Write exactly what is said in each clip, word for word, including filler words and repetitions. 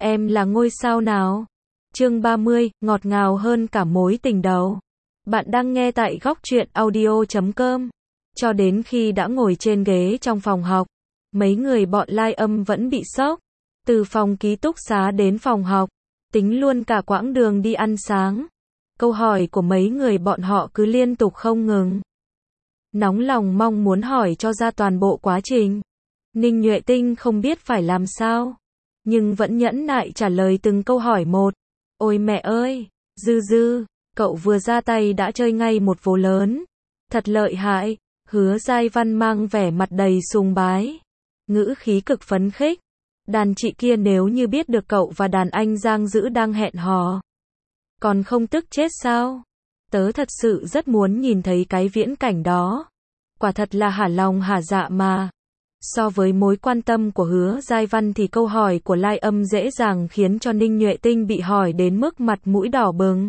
Em là ngôi sao nào? Chương ba mươi, ngọt ngào hơn cả mối tình đầu. Bạn đang nghe tại góc truyện audio chấm com. Cho đến khi đã ngồi trên ghế trong phòng học, mấy người bọn Lai Âm vẫn bị sốc. Từ phòng ký túc xá đến phòng học, tính luôn cả quãng đường đi ăn sáng. Câu hỏi của mấy người bọn họ cứ liên tục không ngừng. Nóng lòng mong muốn hỏi cho ra toàn bộ quá trình. Ninh Nhuệ Tinh không biết phải làm sao, nhưng vẫn nhẫn nại trả lời từng câu hỏi một. Ôi mẹ ơi, Dư Dư, cậu vừa ra tay đã chơi ngay một vố lớn. Thật lợi hại, Hứa Giai Văn mang vẻ mặt đầy sùng bái. Ngữ khí cực phấn khích. Đàn chị kia nếu như biết được cậu và đàn anh Giang Dữ đang hẹn hò, còn không tức chết sao? Tớ thật sự rất muốn nhìn thấy cái viễn cảnh đó. Quả thật là hả lòng hả dạ mà. So với mối quan tâm của Hứa Giai Văn thì câu hỏi của Lai Âm dễ dàng khiến cho Ninh Nhuệ Tinh bị hỏi đến mức mặt mũi đỏ bừng.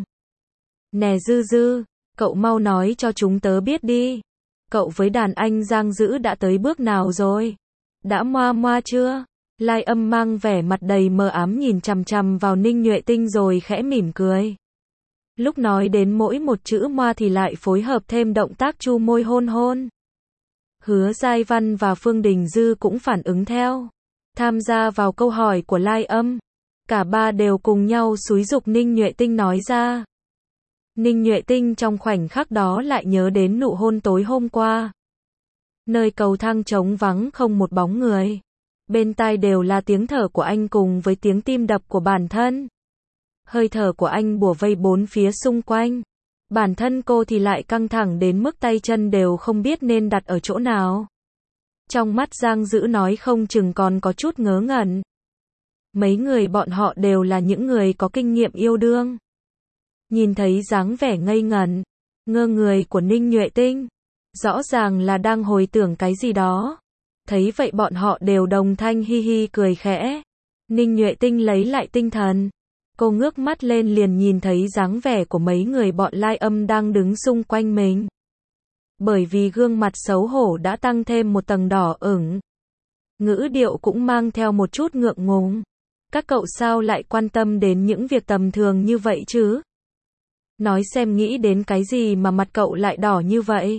Nè Dư Dư, cậu mau nói cho chúng tớ biết đi. Cậu với đàn anh Giang Dữ đã tới bước nào rồi? Đã moa moa chưa? Lai Âm mang vẻ mặt đầy mờ ám nhìn chằm chằm vào Ninh Nhuệ Tinh rồi khẽ mỉm cười. Lúc nói đến mỗi một chữ moa thì lại phối hợp thêm động tác chu môi hôn hôn. Hứa Giai Văn và Phương Đình Dư cũng phản ứng theo, tham gia vào câu hỏi của Lai Âm. Cả ba đều cùng nhau xúi giục Ninh Nhuệ Tinh nói ra. Ninh Nhuệ Tinh trong khoảnh khắc đó lại nhớ đến nụ hôn tối hôm qua. Nơi cầu thang trống vắng không một bóng người. Bên tai đều là tiếng thở của anh cùng với tiếng tim đập của bản thân. Hơi thở của anh bủa vây bốn phía xung quanh. Bản thân cô thì lại căng thẳng đến mức tay chân đều không biết nên đặt ở chỗ nào. Trong mắt Giang Dữ nói không chừng còn có chút ngớ ngẩn. Mấy người bọn họ đều là những người có kinh nghiệm yêu đương. Nhìn thấy dáng vẻ ngây ngẩn, ngơ người của Ninh Nhuệ Tinh, rõ ràng là đang hồi tưởng cái gì đó. Thấy vậy bọn họ đều đồng thanh hi hi cười khẽ. Ninh Nhuệ Tinh lấy lại tinh thần. Cô ngước mắt lên liền nhìn thấy dáng vẻ của mấy người bọn Lai Âm đang đứng xung quanh mình. Bởi vì gương mặt xấu hổ đã tăng thêm một tầng đỏ ửng. Ngữ điệu cũng mang theo một chút ngượng ngùng. Các cậu sao lại quan tâm đến những việc tầm thường như vậy chứ? Nói xem nghĩ đến cái gì mà mặt cậu lại đỏ như vậy?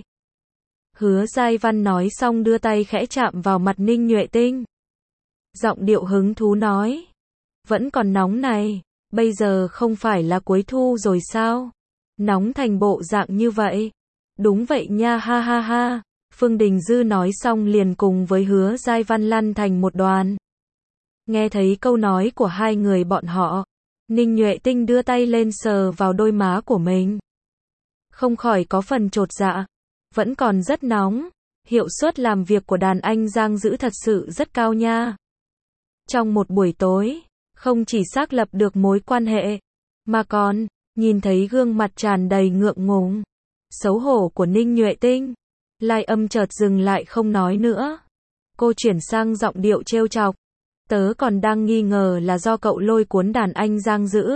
Hứa Giai Văn nói xong đưa tay khẽ chạm vào mặt Ninh Nhuệ Tinh. Giọng điệu hứng thú nói. Vẫn còn nóng này. Bây giờ không phải là cuối thu rồi sao? Nóng thành bộ dạng như vậy. Đúng vậy nha ha ha ha. Phương Đình Dư nói xong liền cùng với Hứa Giai Văn lăn thành một đoàn. Nghe thấy câu nói của hai người bọn họ, Ninh Nhuệ Tinh đưa tay lên sờ vào đôi má của mình. Không khỏi có phần chột dạ. Vẫn còn rất nóng. Hiệu suất làm việc của đàn anh Giang Dữ thật sự rất cao nha. Trong một buổi tối, không chỉ xác lập được mối quan hệ, mà còn nhìn thấy gương mặt tràn đầy ngượng ngùng, xấu hổ của Ninh Nhuệ Tinh. Lai Âm chợt dừng lại không nói nữa. Cô chuyển sang giọng điệu trêu chọc. Tớ còn đang nghi ngờ là do cậu lôi cuốn đàn anh Giang Dữ.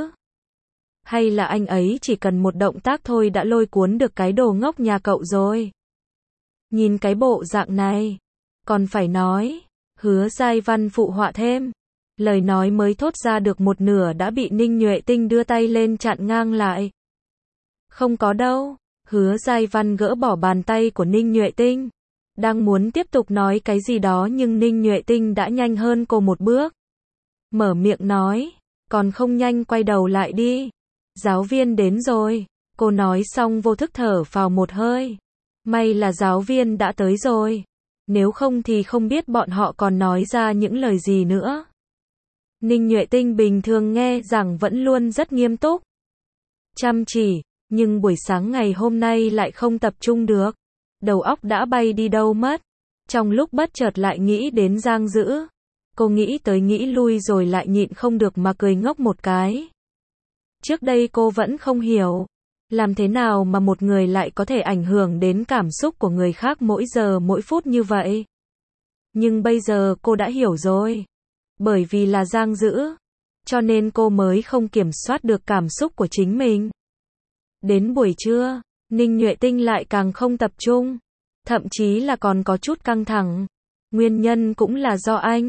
Hay là anh ấy chỉ cần một động tác thôi đã lôi cuốn được cái đồ ngốc nhà cậu rồi. Nhìn cái bộ dạng này, còn phải nói. Hứa Giai Văn phụ họa thêm. Lời nói mới thốt ra được một nửa đã bị Ninh Nhuệ Tinh đưa tay lên chặn ngang lại. Không có đâu. Hứa Giai Văn gỡ bỏ bàn tay của Ninh Nhuệ Tinh. Đang muốn tiếp tục nói cái gì đó nhưng Ninh Nhuệ Tinh đã nhanh hơn cô một bước. Mở miệng nói. Còn không nhanh quay đầu lại đi. Giáo viên đến rồi. Cô nói xong vô thức thở phào một hơi. May là giáo viên đã tới rồi. Nếu không thì không biết bọn họ còn nói ra những lời gì nữa. Ninh Nhuệ Tinh bình thường nghe rằng vẫn luôn rất nghiêm túc, chăm chỉ, nhưng buổi sáng ngày hôm nay lại không tập trung được. Đầu óc đã bay đi đâu mất. Trong lúc bất chợt lại nghĩ đến Giang Dữ. Cô nghĩ tới nghĩ lui rồi lại nhịn không được mà cười ngốc một cái. Trước đây cô vẫn không hiểu. Làm thế nào mà một người lại có thể ảnh hưởng đến cảm xúc của người khác mỗi giờ mỗi phút như vậy. Nhưng bây giờ cô đã hiểu rồi. Bởi vì là Giang Dữ, cho nên cô mới không kiểm soát được cảm xúc của chính mình. Đến buổi trưa, Ninh Nhuệ Tinh lại càng không tập trung, thậm chí là còn có chút căng thẳng. Nguyên nhân cũng là do anh.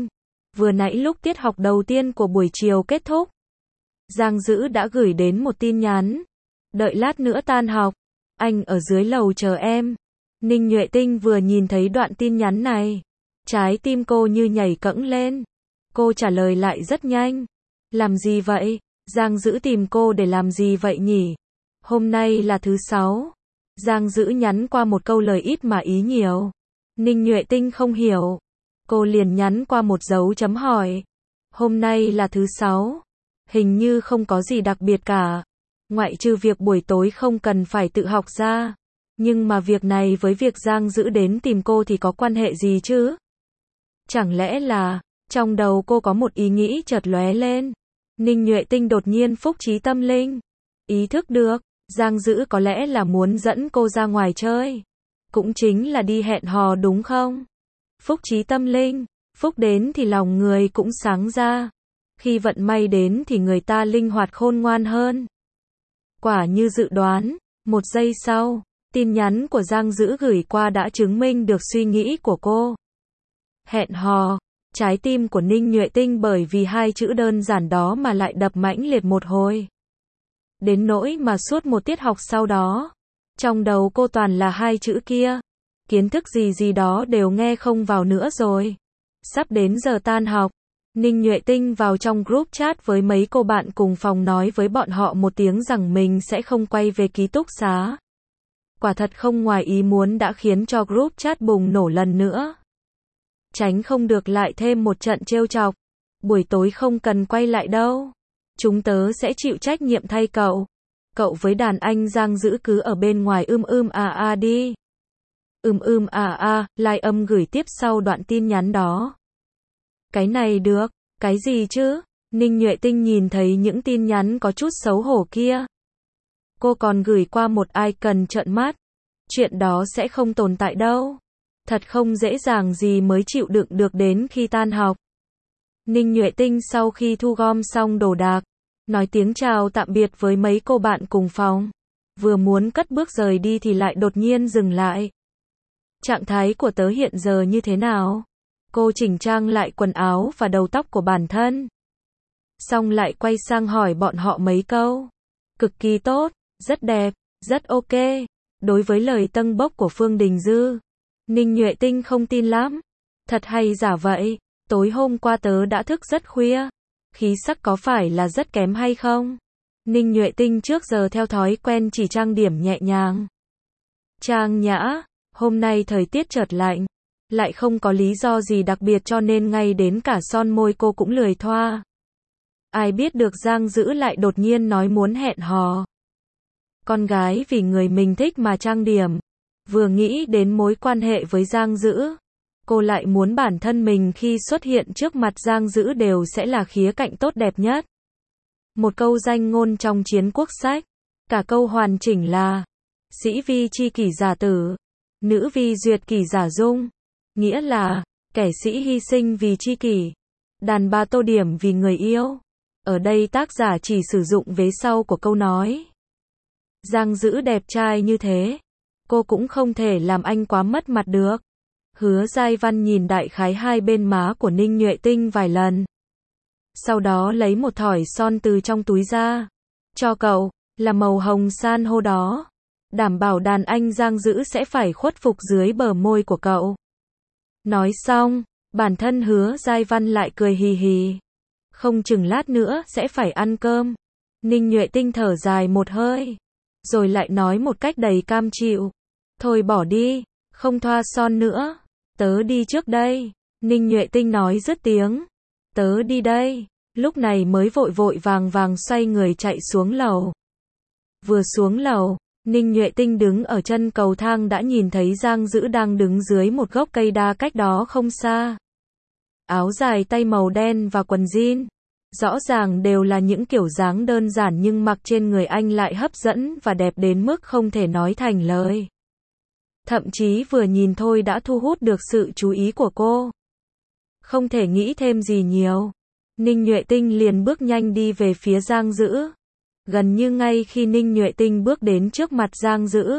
Vừa nãy lúc tiết học đầu tiên của buổi chiều kết thúc, Giang Dữ đã gửi đến một tin nhắn. Đợi lát nữa tan học, anh ở dưới lầu chờ em. Ninh Nhuệ Tinh vừa nhìn thấy đoạn tin nhắn này, trái tim cô như nhảy cẫng lên. Cô trả lời lại rất nhanh. Làm gì vậy? Giang Dữ tìm cô để làm gì vậy nhỉ? Hôm nay là thứ sáu. Giang Dữ nhắn qua một câu lời ít mà ý nhiều. Ninh Nhuệ Tinh không hiểu. Cô liền nhắn qua một dấu chấm hỏi. Hôm nay là thứ sáu. Hình như không có gì đặc biệt cả. Ngoại trừ việc buổi tối không cần phải tự học ra. Nhưng mà việc này với việc Giang Dữ đến tìm cô thì có quan hệ gì chứ? Chẳng lẽ là, trong đầu cô có một ý nghĩ chợt lóe lên. Ninh Nhuệ Tinh đột nhiên phúc trí tâm linh. Ý thức được, Giang Dữ có lẽ là muốn dẫn cô ra ngoài chơi. Cũng chính là đi hẹn hò đúng không? Phúc trí tâm linh, phúc đến thì lòng người cũng sáng ra. Khi vận may đến thì người ta linh hoạt khôn ngoan hơn. Quả như dự đoán, một giây sau, tin nhắn của Giang Dữ gửi qua đã chứng minh được suy nghĩ của cô. Hẹn hò, trái tim của Ninh Nhuệ Tinh bởi vì hai chữ đơn giản đó mà lại đập mãnh liệt một hồi. Đến nỗi mà suốt một tiết học sau đó, trong đầu cô toàn là hai chữ kia. Kiến thức gì gì đó đều nghe không vào nữa rồi. Sắp đến giờ tan học, Ninh Nhuệ Tinh vào trong group chat với mấy cô bạn cùng phòng nói với bọn họ một tiếng rằng mình sẽ không quay về ký túc xá. Quả thật không ngoài ý muốn đã khiến cho group chat bùng nổ lần nữa. Tránh không được lại thêm một trận trêu chọc. Buổi tối không cần quay lại đâu. Chúng tớ sẽ chịu trách nhiệm thay cậu. Cậu với đàn anh Giang Dữ cứ ở bên ngoài ưm ưm à à đi. Ưm ưm à à, like âm gửi tiếp sau đoạn tin nhắn đó. Cái này được, cái gì chứ? Ninh Nhuệ Tinh nhìn thấy những tin nhắn có chút xấu hổ kia. Cô còn gửi qua một icon trợn mắt. Chuyện đó sẽ không tồn tại đâu. Thật không dễ dàng gì mới chịu đựng được đến khi tan học. Ninh Nhuệ Tinh sau khi thu gom xong đồ đạc, nói tiếng chào tạm biệt với mấy cô bạn cùng phòng. Vừa muốn cất bước rời đi thì lại đột nhiên dừng lại. Trạng thái của tớ hiện giờ như thế nào? Cô chỉnh trang lại quần áo và đầu tóc của bản thân. Xong lại quay sang hỏi bọn họ mấy câu. Cực kỳ tốt, rất đẹp, rất ok. Đối với lời tâng bốc của Phương Đình Dư, Ninh Nhuệ Tinh không tin lắm. Thật hay giả vậy? Tối hôm qua tớ đã thức rất khuya. Khí sắc có phải là rất kém hay không? Ninh Nhuệ Tinh trước giờ theo thói quen chỉ trang điểm nhẹ nhàng, trang nhã. Hôm nay thời tiết chợt lạnh, lại không có lý do gì đặc biệt cho nên ngay đến cả son môi cô cũng lười thoa. Ai biết được Giang Dữ lại đột nhiên nói muốn hẹn hò. Con gái vì người mình thích mà trang điểm. Vừa nghĩ đến mối quan hệ với Giang Dữ, cô lại muốn bản thân mình khi xuất hiện trước mặt Giang Dữ đều sẽ là khía cạnh tốt đẹp nhất. Một câu danh ngôn trong Chiến quốc sách, cả câu hoàn chỉnh là: sĩ vi chi kỷ giả tử, nữ vi duyệt kỷ giả dung. Nghĩa là, kẻ sĩ hy sinh vì chi kỷ, đàn bà tô điểm vì người yêu. Ở đây tác giả chỉ sử dụng vế sau của câu nói. Giang Dữ đẹp trai như thế, cô cũng không thể làm anh quá mất mặt được. Hứa Giai Văn nhìn đại khái hai bên má của Ninh Nhuệ Tinh vài lần. Sau đó lấy một thỏi son từ trong túi ra. Cho cậu, là màu hồng san hô đó. Đảm bảo đàn anh Giang Dữ sẽ phải khuất phục dưới bờ môi của cậu. Nói xong, bản thân Hứa Giai Văn lại cười hì hì. Không chừng lát nữa sẽ phải ăn cơm. Ninh Nhuệ Tinh thở dài một hơi, rồi lại nói một cách đầy cam chịu. Thôi bỏ đi, không thoa son nữa. Tớ đi trước đây. Ninh Nhuệ Tinh nói dứt tiếng. Tớ đi đây. Lúc này mới vội vội vàng vàng xoay người chạy xuống lầu. Vừa xuống lầu, Ninh Nhuệ Tinh đứng ở chân cầu thang đã nhìn thấy Giang Dữ đang đứng dưới một gốc cây đa cách đó không xa. Áo dài tay màu đen và quần jean. Rõ ràng đều là những kiểu dáng đơn giản nhưng mặc trên người anh lại hấp dẫn và đẹp đến mức không thể nói thành lời. Thậm chí vừa nhìn thôi đã thu hút được sự chú ý của cô. Không thể nghĩ thêm gì nhiều, Ninh Nhuệ Tinh liền bước nhanh đi về phía Giang Dữ. Gần như ngay khi Ninh Nhuệ Tinh bước đến trước mặt Giang Dữ,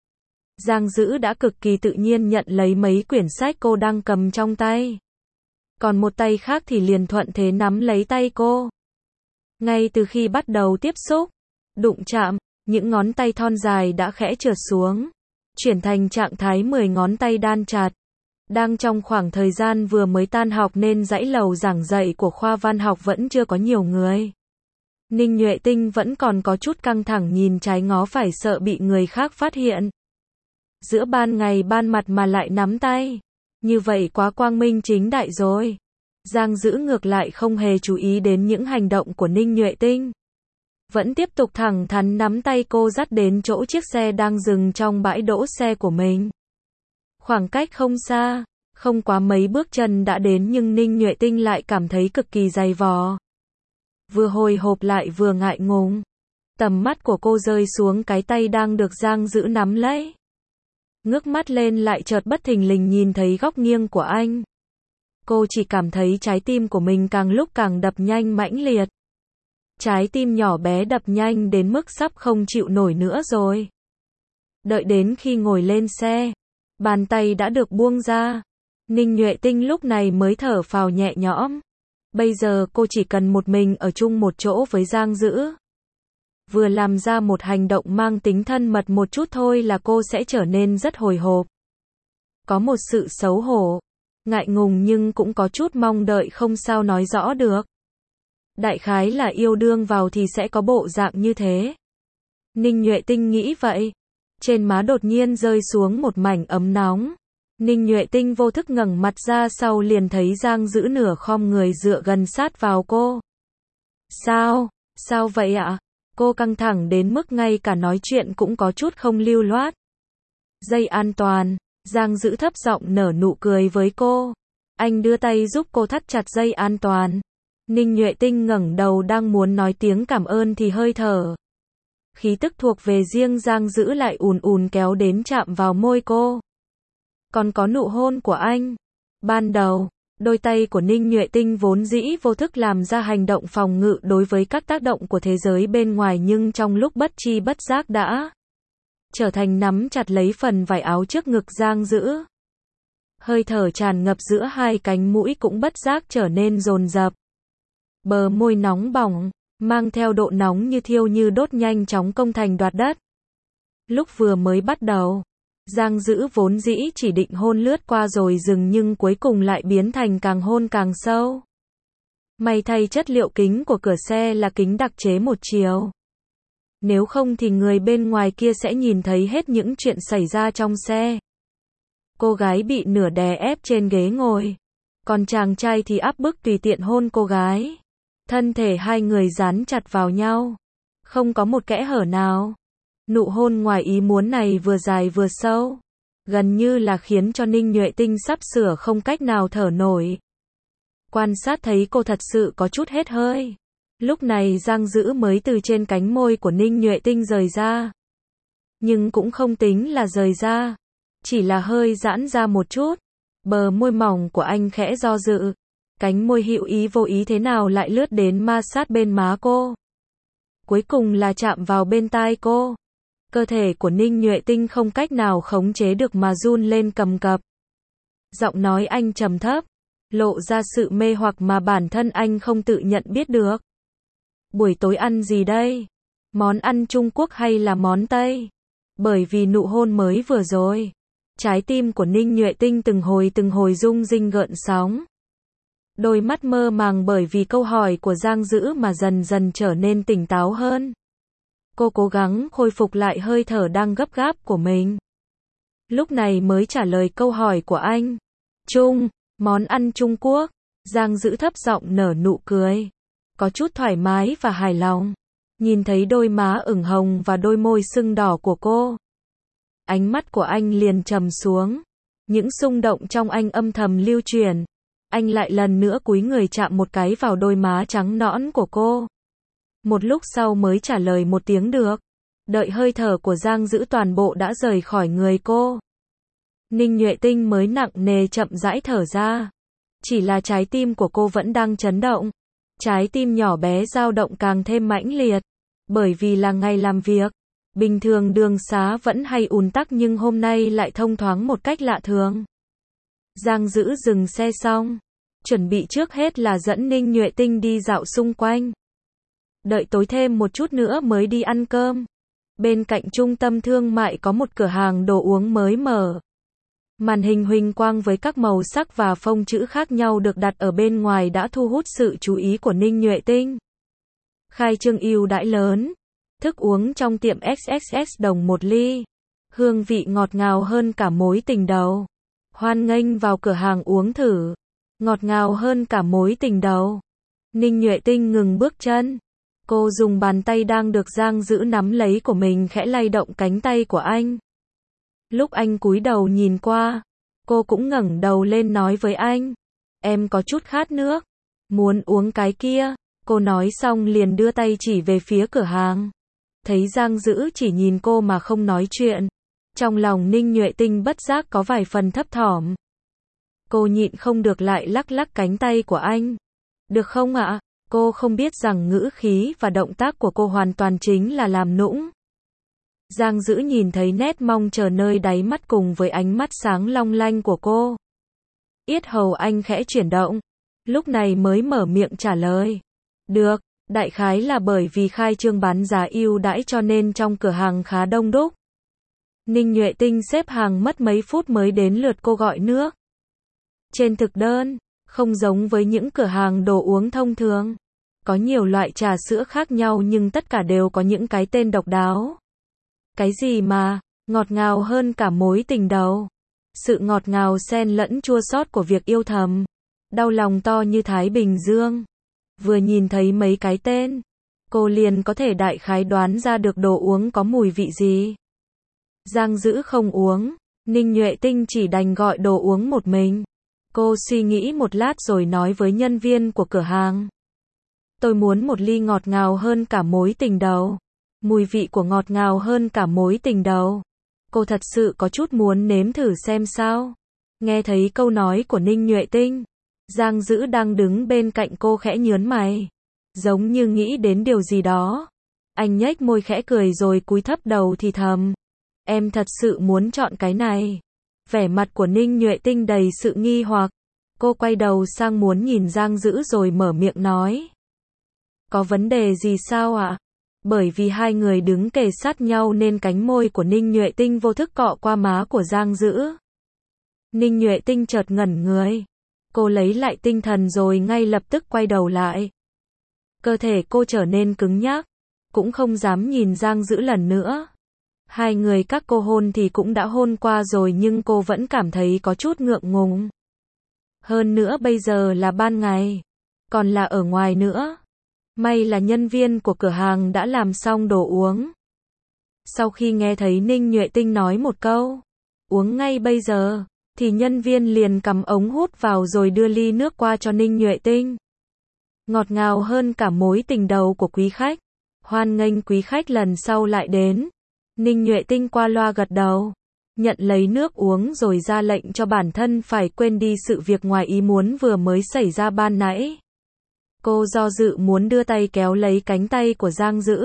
Giang Dữ đã cực kỳ tự nhiên nhận lấy mấy quyển sách cô đang cầm trong tay. còn một tay khác thì liền thuận thế nắm lấy tay cô. Ngay từ khi bắt đầu tiếp xúc, đụng chạm, những ngón tay thon dài đã khẽ trượt xuống, chuyển thành trạng thái mười ngón tay đan chặt. Đang trong khoảng thời gian vừa mới tan học nên dãy lầu giảng dạy của khoa văn học vẫn chưa có nhiều người. Ninh Nhuệ Tinh vẫn còn có chút căng thẳng nhìn trái ngó phải sợ bị người khác phát hiện. Giữa ban ngày ban mặt mà lại nắm tay. Như vậy quá quang minh chính đại rồi. Giang Dữ ngược lại không hề chú ý đến những hành động của Ninh Nhuệ Tinh. Vẫn tiếp tục thẳng thắn nắm tay cô dắt đến chỗ chiếc xe đang dừng trong bãi đỗ xe của mình. Khoảng cách không xa, không quá mấy bước chân đã đến nhưng Ninh Nhuệ Tinh lại cảm thấy cực kỳ dày vò. Vừa hồi hộp lại vừa ngại ngùng. Tầm mắt của cô rơi xuống cái tay đang được Giang Dữ nắm lấy. Ngước mắt lên lại chợt bất thình lình nhìn thấy góc nghiêng của anh. Cô chỉ cảm thấy trái tim của mình càng lúc càng đập nhanh mãnh liệt. Trái tim nhỏ bé đập nhanh đến mức sắp không chịu nổi nữa rồi. Đợi đến khi ngồi lên xe, bàn tay đã được buông ra. Ninh Nhuệ Tinh lúc này mới thở phào nhẹ nhõm. Bây giờ cô chỉ cần một mình ở chung một chỗ với Giang Dữ. Vừa làm ra một hành động mang tính thân mật một chút thôi là cô sẽ trở nên rất hồi hộp. Có một sự xấu hổ, ngại ngùng nhưng cũng có chút mong đợi không sao nói rõ được. Đại khái là yêu đương vào thì sẽ có bộ dạng như thế. Ninh Nhuệ Tinh nghĩ vậy. Trên má đột nhiên rơi xuống một mảnh ấm nóng. Ninh Nhuệ Tinh vô thức ngẩng mặt ra sau liền thấy Giang Dữ nửa khom người dựa gần sát vào cô. Sao? Sao vậy ạ? Cô căng thẳng đến mức ngay cả nói chuyện cũng có chút không lưu loát. Dây an toàn. Giang Dữ thấp giọng nở nụ cười với cô. Anh đưa tay giúp cô thắt chặt dây an toàn. Ninh Nhuệ Tinh ngẩng đầu đang muốn nói tiếng cảm ơn thì hơi thở. Khí tức thuộc về riêng Giang Dữ lại ùn ùn kéo đến chạm vào môi cô. Còn có nụ hôn của anh. Ban đầu, đôi tay của Ninh Nhuệ Tinh vốn dĩ vô thức làm ra hành động phòng ngự đối với các tác động của thế giới bên ngoài nhưng trong lúc bất chi bất giác đã trở thành nắm chặt lấy phần vải áo trước ngực Giang Dữ. Hơi thở tràn ngập giữa hai cánh mũi cũng bất giác trở nên dồn dập. Bờ môi nóng bỏng, mang theo độ nóng như thiêu như đốt nhanh chóng công thành đoạt đất. Lúc vừa mới bắt đầu, Giang Dữ vốn dĩ chỉ định hôn lướt qua rồi dừng nhưng cuối cùng lại biến thành càng hôn càng sâu. May thay chất liệu kính của cửa xe là kính đặc chế một chiều. Nếu không thì người bên ngoài kia sẽ nhìn thấy hết những chuyện xảy ra trong xe. Cô gái bị nửa đè ép trên ghế ngồi. Còn chàng trai thì áp bức tùy tiện hôn cô gái. Thân thể hai người dán chặt vào nhau. Không có một kẽ hở nào. Nụ hôn ngoài ý muốn này vừa dài vừa sâu. Gần như là khiến cho Ninh Nhuệ Tinh sắp sửa không cách nào thở nổi. Quan sát thấy cô thật sự có chút hết hơi. Lúc này Giang Dữ mới từ trên cánh môi của Ninh Nhuệ Tinh rời ra. Nhưng cũng không tính là rời ra. Chỉ là hơi giãn ra một chút. Bờ môi mỏng của anh khẽ do dự. Cánh môi hữu ý vô ý thế nào lại lướt đến ma sát bên má cô. Cuối cùng là chạm vào bên tai cô. Cơ thể của Ninh Nhuệ Tinh không cách nào khống chế được mà run lên cầm cập. Giọng nói anh trầm thấp, lộ ra sự mê hoặc mà bản thân anh không tự nhận biết được. Buổi tối ăn gì đây? Món ăn Trung Quốc hay là món Tây? Bởi vì nụ hôn mới vừa rồi, trái tim của Ninh Nhuệ Tinh từng hồi từng hồi rung rinh gợn sóng. Đôi mắt mơ màng bởi vì câu hỏi của Giang Dữ mà dần dần trở nên tỉnh táo hơn. Cô cố gắng khôi phục lại hơi thở đang gấp gáp của mình. Lúc này mới trả lời câu hỏi của anh. Trung, món ăn Trung Quốc. Giang Dữ thấp giọng nở nụ cười. Có chút thoải mái và hài lòng. Nhìn thấy đôi má ửng hồng và đôi môi sưng đỏ của cô. Ánh mắt của anh liền trầm xuống. Những xung động trong anh âm thầm lưu truyền. Anh lại lần nữa cúi người chạm một cái vào đôi má trắng nõn của cô. Một lúc sau mới trả lời một tiếng được. Đợi hơi thở của Giang Dữ toàn bộ đã rời khỏi người cô. Ninh Nhuệ Tinh mới nặng nề chậm rãi thở ra. Chỉ là trái tim của cô vẫn đang chấn động. Trái tim nhỏ bé dao động càng thêm mãnh liệt. Bởi vì là ngày làm việc. Bình thường đường xá vẫn hay ùn tắc nhưng hôm nay lại thông thoáng một cách lạ thường. Giang Dữ dừng xe xong. chuẩn bị trước hết là dẫn Ninh Nhuệ Tinh đi dạo xung quanh. Đợi tối thêm một chút nữa mới đi ăn cơm. Bên cạnh trung tâm thương mại có một cửa hàng đồ uống mới mở. Màn hình huỳnh quang với các màu sắc và phông chữ khác nhau được đặt ở bên ngoài đã thu hút sự chú ý của Ninh Nhuệ Tinh. Khai trương ưu đãi lớn. Thức uống trong tiệm ích ích ích đồng một ly. Hương vị ngọt ngào hơn cả mối tình đầu. Hoan nghênh vào cửa hàng uống thử. Ngọt ngào hơn cả mối tình đầu. Ninh Nhuệ Tinh ngừng bước chân. Cô dùng bàn tay đang được Giang Dữ nắm lấy của mình khẽ lay động cánh tay của anh. Lúc anh cúi đầu nhìn qua, cô cũng ngẩng đầu lên nói với anh. Em có chút khát nước. Muốn uống cái kia. Cô nói xong liền đưa tay chỉ về phía cửa hàng. Thấy Giang Dữ chỉ nhìn cô mà không nói chuyện. Trong lòng Ninh Nhuệ Tinh bất giác có vài phần thấp thỏm. Cô nhịn không được lại lắc lắc cánh tay của anh. Được không ạ? Cô không biết rằng ngữ khí và động tác của cô hoàn toàn chính là làm nũng. Giang Dữ nhìn thấy nét mong chờ nơi đáy mắt cùng với ánh mắt sáng long lanh của cô. Yết hầu anh khẽ chuyển động. Lúc này mới mở miệng trả lời. Được, đại khái là bởi vì khai trương bán giá ưu đãi cho nên trong cửa hàng khá đông đúc. Ninh Nhuệ Tinh xếp hàng mất mấy phút mới đến lượt cô gọi nước. Trên thực đơn, không giống với những cửa hàng đồ uống thông thường. Có nhiều loại trà sữa khác nhau nhưng tất cả đều có những cái tên độc đáo. Cái gì mà, ngọt ngào hơn cả mối tình đầu. Sự ngọt ngào xen lẫn chua xót của việc yêu thầm. Đau lòng to như Thái Bình Dương. Vừa nhìn thấy mấy cái tên, cô liền có thể đại khái đoán ra được đồ uống có mùi vị gì. Giang Dữ không uống, Ninh Nhuệ Tinh chỉ đành gọi đồ uống một mình. Cô suy nghĩ một lát rồi nói với nhân viên của cửa hàng. Tôi muốn một ly ngọt ngào hơn cả mối tình đầu. Mùi vị của ngọt ngào hơn cả mối tình đầu. Cô thật sự có chút muốn nếm thử xem sao. Nghe thấy câu nói của Ninh Nhuệ Tinh, Giang Dữ đang đứng bên cạnh cô khẽ nhướng mày. Giống như nghĩ đến điều gì đó. Anh nhếch môi khẽ cười rồi cúi thấp đầu thì thầm. Em thật sự muốn chọn cái này. Vẻ mặt của Ninh Nhuệ Tinh đầy sự nghi hoặc. Cô quay đầu sang muốn nhìn Giang Dữ rồi mở miệng nói. Có vấn đề gì sao ạ? Bởi vì hai người đứng kề sát nhau nên cánh môi của Ninh Nhuệ Tinh vô thức cọ qua má của Giang Dữ. Ninh Nhuệ Tinh chợt ngẩn người. Cô lấy lại tinh thần rồi ngay lập tức quay đầu lại. Cơ thể cô trở nên cứng nhắc. Cũng không dám nhìn Giang Dữ lần nữa. Hai người các cô hôn thì cũng đã hôn qua rồi nhưng cô vẫn cảm thấy có chút ngượng ngùng. Hơn nữa bây giờ là ban ngày. Còn là ở ngoài nữa. May là nhân viên của cửa hàng đã làm xong đồ uống. Sau khi nghe thấy Ninh Nhuệ Tinh nói một câu, uống ngay bây giờ, thì nhân viên liền cầm ống hút vào rồi đưa ly nước qua cho Ninh Nhuệ Tinh. Ngọt ngào hơn cả mối tình đầu của quý khách. Hoan nghênh quý khách lần sau lại đến. Ninh Nhuệ Tinh qua loa gật đầu. Nhận lấy nước uống rồi ra lệnh cho bản thân phải quên đi sự việc ngoài ý muốn vừa mới xảy ra ban nãy. Cô do dự muốn đưa tay kéo lấy cánh tay của Giang Dữ.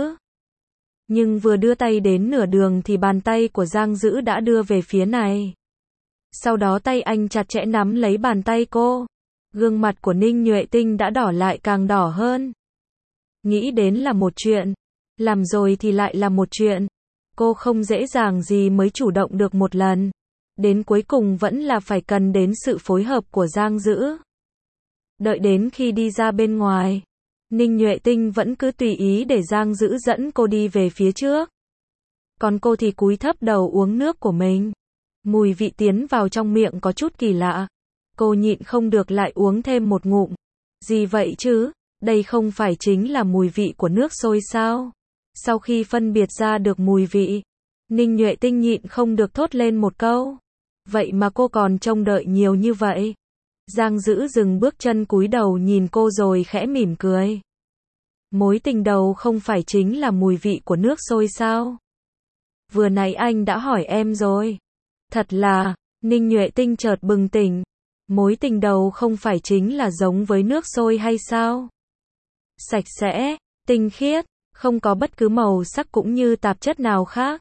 Nhưng vừa đưa tay đến nửa đường thì bàn tay của Giang Dữ đã đưa về phía này. Sau đó tay anh chặt chẽ nắm lấy bàn tay cô. Gương mặt của Ninh Nhuệ Tinh đã đỏ lại càng đỏ hơn. Nghĩ đến là một chuyện. Làm rồi thì lại là một chuyện. Cô không dễ dàng gì mới chủ động được một lần. Đến cuối cùng vẫn là phải cần đến sự phối hợp của Giang Dữ. Đợi đến khi đi ra bên ngoài, Ninh Nhuệ Tinh vẫn cứ tùy ý để Giang Dữ dẫn cô đi về phía trước. Còn cô thì cúi thấp đầu uống nước của mình. Mùi vị tiến vào trong miệng có chút kỳ lạ. Cô nhịn không được lại uống thêm một ngụm. Gì vậy chứ? Đây không phải chính là mùi vị của nước sôi sao? Sau khi phân biệt ra được mùi vị, Ninh Nhuệ Tinh nhịn không được thốt lên một câu. Vậy mà cô còn trông đợi nhiều như vậy. Giang Dữ dừng bước chân cúi đầu nhìn cô rồi khẽ mỉm cười. Mối tình đầu không phải chính là mùi vị của nước sôi sao? Vừa nãy anh đã hỏi em rồi. Thật là, Ninh Nhuệ Tinh chợt bừng tỉnh. Mối tình đầu không phải chính là giống với nước sôi hay sao? Sạch sẽ, tinh khiết, không có bất cứ màu sắc cũng như tạp chất nào khác.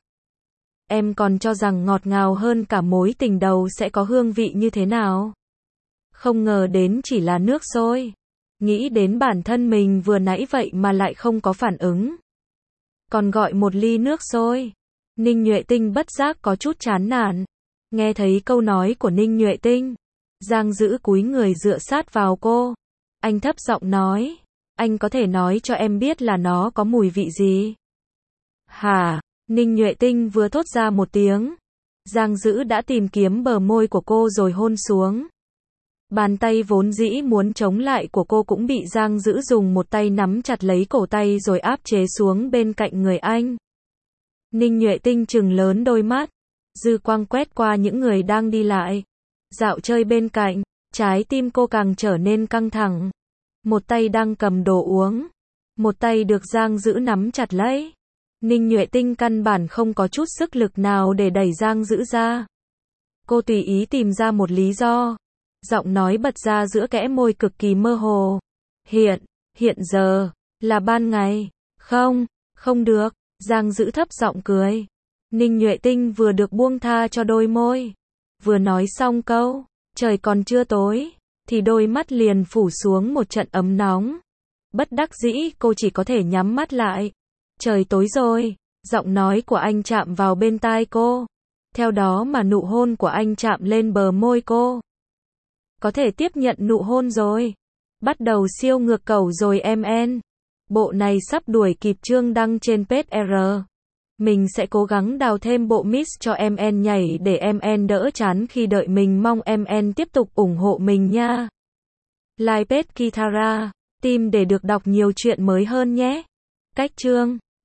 Em còn cho rằng ngọt ngào hơn cả mối tình đầu sẽ có hương vị như thế nào? Không ngờ đến chỉ là nước sôi. Nghĩ đến bản thân mình vừa nãy vậy mà lại không có phản ứng. Còn gọi một ly nước sôi. Ninh Nhuệ Tinh bất giác có chút chán nản. Nghe thấy câu nói của Ninh Nhuệ Tinh, Giang Dữ cúi người dựa sát vào cô. Anh thấp giọng nói, anh có thể nói cho em biết là nó có mùi vị gì? Hả? Ninh Nhuệ Tinh vừa thốt ra một tiếng, Giang Dữ đã tìm kiếm bờ môi của cô rồi hôn xuống. Bàn tay vốn dĩ muốn chống lại của cô cũng bị Giang Dữ dùng một tay nắm chặt lấy cổ tay rồi áp chế xuống bên cạnh người anh. Ninh Nhuệ Tinh trừng lớn đôi mắt, dư quang quét qua những người đang đi lại, dạo chơi bên cạnh, trái tim cô càng trở nên căng thẳng. Một tay đang cầm đồ uống, một tay được Giang Dữ nắm chặt lấy. Ninh Nhuệ Tinh căn bản không có chút sức lực nào để đẩy Giang Dữ ra. Cô tùy ý tìm ra một lý do. Giọng nói bật ra giữa kẽ môi cực kỳ mơ hồ. Hiện, hiện giờ, là ban ngày. Không, không được. Giang Dữ thấp giọng cười. Ninh Nhuệ Tinh vừa được buông tha cho đôi môi. Vừa nói xong câu, trời còn chưa tối, thì đôi mắt liền phủ xuống một trận ấm nóng. Bất đắc dĩ cô chỉ có thể nhắm mắt lại. Trời tối rồi, giọng nói của anh chạm vào bên tai cô. Theo đó mà nụ hôn của anh chạm lên bờ môi cô. Có thể tiếp nhận nụ hôn rồi. Bắt đầu siêu ngược cầu rồi em en. Bộ này sắp đuổi kịp chương đăng trên page R. Mình sẽ cố gắng đào thêm bộ mix cho em en nhảy để em en đỡ chán khi đợi mình, mong em en tiếp tục ủng hộ mình nha. Like page Kitara, tim để được đọc nhiều chuyện mới hơn nhé. Cách chương